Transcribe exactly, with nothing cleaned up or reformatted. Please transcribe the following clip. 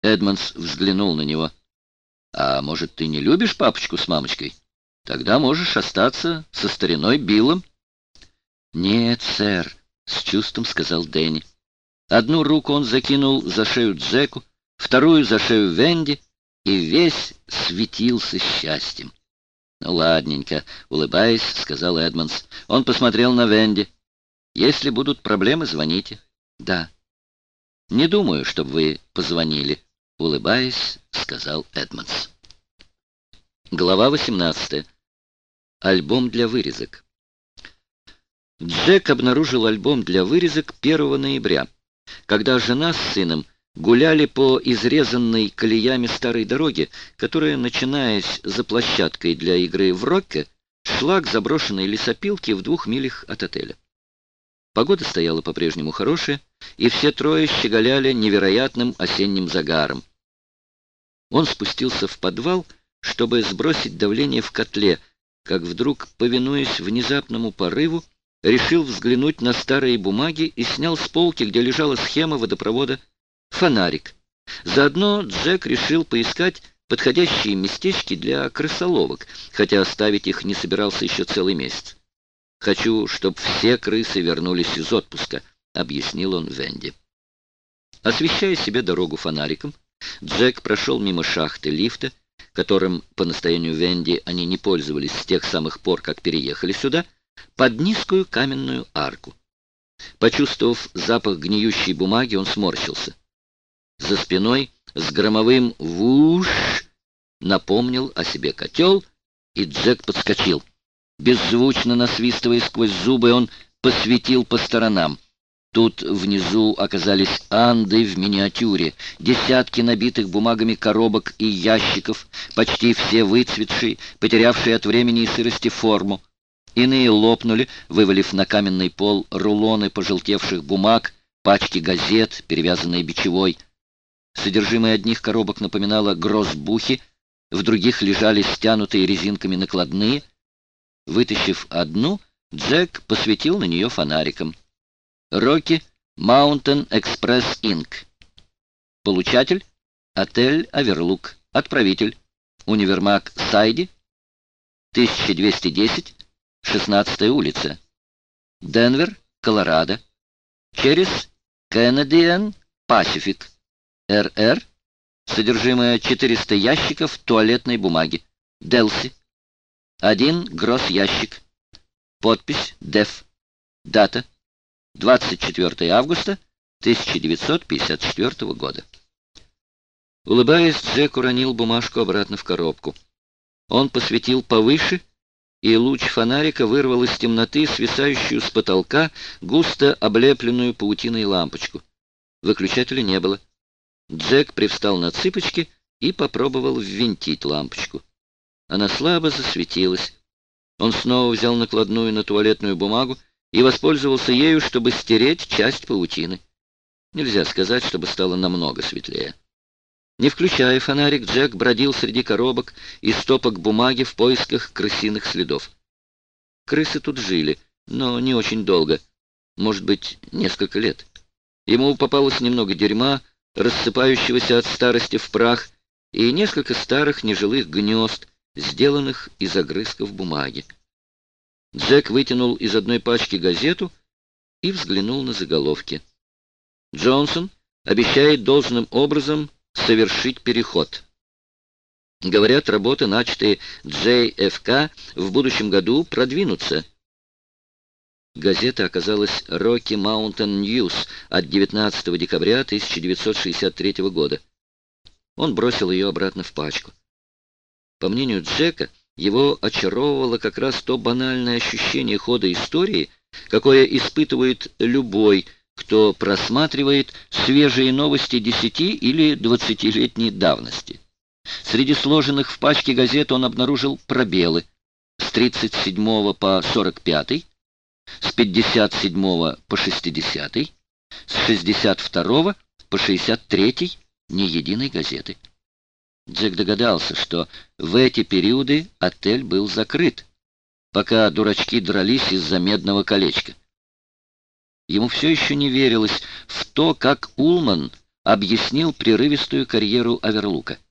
Эдмонс взглянул на него. «А может, ты не любишь папочку с мамочкой? Тогда можешь остаться со стариной Биллом». «Нет, сэр», — с чувством сказал Дэнни. Одну руку он закинул за шею Джеку, вторую за шею Венди, и весь светился счастьем. «Ну, ладненько», — улыбаясь, сказал Эдмонс. Он посмотрел на Венди. «Если будут проблемы, звоните». «Да». «Не думаю, чтобы вы позвонили», — улыбаясь, сказал Эдмонс. Глава восемнадцатая. Альбом для вырезок. Джек обнаружил альбом для вырезок первого ноября, когда жена с сыном гуляли по изрезанной колеями старой дороге, которая, начинаясь за площадкой для игры в рокке, шла к заброшенной лесопилке в двух милях от отеля. Погода стояла по-прежнему хорошая, и все трое щеголяли невероятным осенним загаром. Он спустился в подвал, чтобы сбросить давление в котле, как вдруг, повинуясь внезапному порыву, решил взглянуть на старые бумаги и снял с полки, где лежала схема водопровода, фонарик. Заодно Джек решил поискать подходящие местечки для крысоловок, хотя оставить их не собирался еще целый месяц. «Хочу, чтобы все крысы вернулись из отпуска», — объяснил он Венди. Освещая себе дорогу фонариком, Джек прошел мимо шахты лифта, которым, по настоянию Венди, они не пользовались с тех самых пор, как переехали сюда, под низкую каменную арку. Почувствовав запах гниющей бумаги, он сморщился. За спиной с громовым «вуш» напомнил о себе котел, и Джек подскочил. Беззвучно насвистывая сквозь зубы, он посветил по сторонам. Тут внизу оказались анды в миниатюре, десятки набитых бумагами коробок и ящиков, почти все выцветшие, потерявшие от времени и сырости форму. Иные лопнули, вывалив на каменный пол рулоны пожелтевших бумаг, пачки газет, перевязанные бичевой. Содержимое одних коробок напоминало грозбухи, в других лежали стянутые резинками накладные. Вытащив одну, Джек посветил на нее фонариком. «Rocky Mountain Express инк. Получатель — отель «Аверлук». Отправитель — универмаг «Сайди», тысяча двести десять, шестнадцатая улица, Денвер, Колорадо. Через Canadian Pacific. эр-эр. Содержимое четыреста ящиков туалетной бумаги. Делси. Один гросс-ящик. Подпись «Деф». Дата двадцать четвёртое августа тысяча девятьсот пятьдесят четвёртого года. Улыбаясь, Джек уронил бумажку обратно в коробку. Он посветил повыше, и луч фонарика вырвал из темноты свисающую с потолка густо облепленную паутиной лампочку. Выключателя не было. Джек привстал на цыпочки и попробовал ввинтить лампочку. Она слабо засветилась. Он снова взял накладную на туалетную бумагу и воспользовался ею, чтобы стереть часть паутины. Нельзя сказать, чтобы стало намного светлее. Не включая фонарик, Джек бродил среди коробок и стопок бумаги в поисках крысиных следов. Крысы тут жили, но не очень долго, может быть, несколько лет. Ему попалось немного дерьма, рассыпающегося от старости в прах, и несколько старых нежилых гнезд, сделанных из огрызков бумаги. Джек вытянул из одной пачки газету и взглянул на заголовки. Джонсон обещает должным образом совершить переход. Говорят, работы, начатые джей эф ка, в будущем году продвинутся. Газета оказалась Rocky Mountain News от девятнадцатого декабря тысяча девятьсот шестьдесят третьего года. Он бросил ее обратно в пачку. По мнению Джека, его очаровывало как раз то банальное ощущение хода истории, какое испытывает любой, кто просматривает свежие новости десяти- или двадцатилетней давности. Среди сложенных в пачке газет он обнаружил пробелы с тридцать седьмого по сорок пятый, с пятьдесят седьмого по шестидесятый, с шестьдесят второго по шестьдесят третий ни единой газеты. Джек догадался, что в эти периоды отель был закрыт, пока дурачки дрались из-за медного колечка. Ему все еще не верилось в то, как Улман объяснил прерывистую карьеру Аверлука.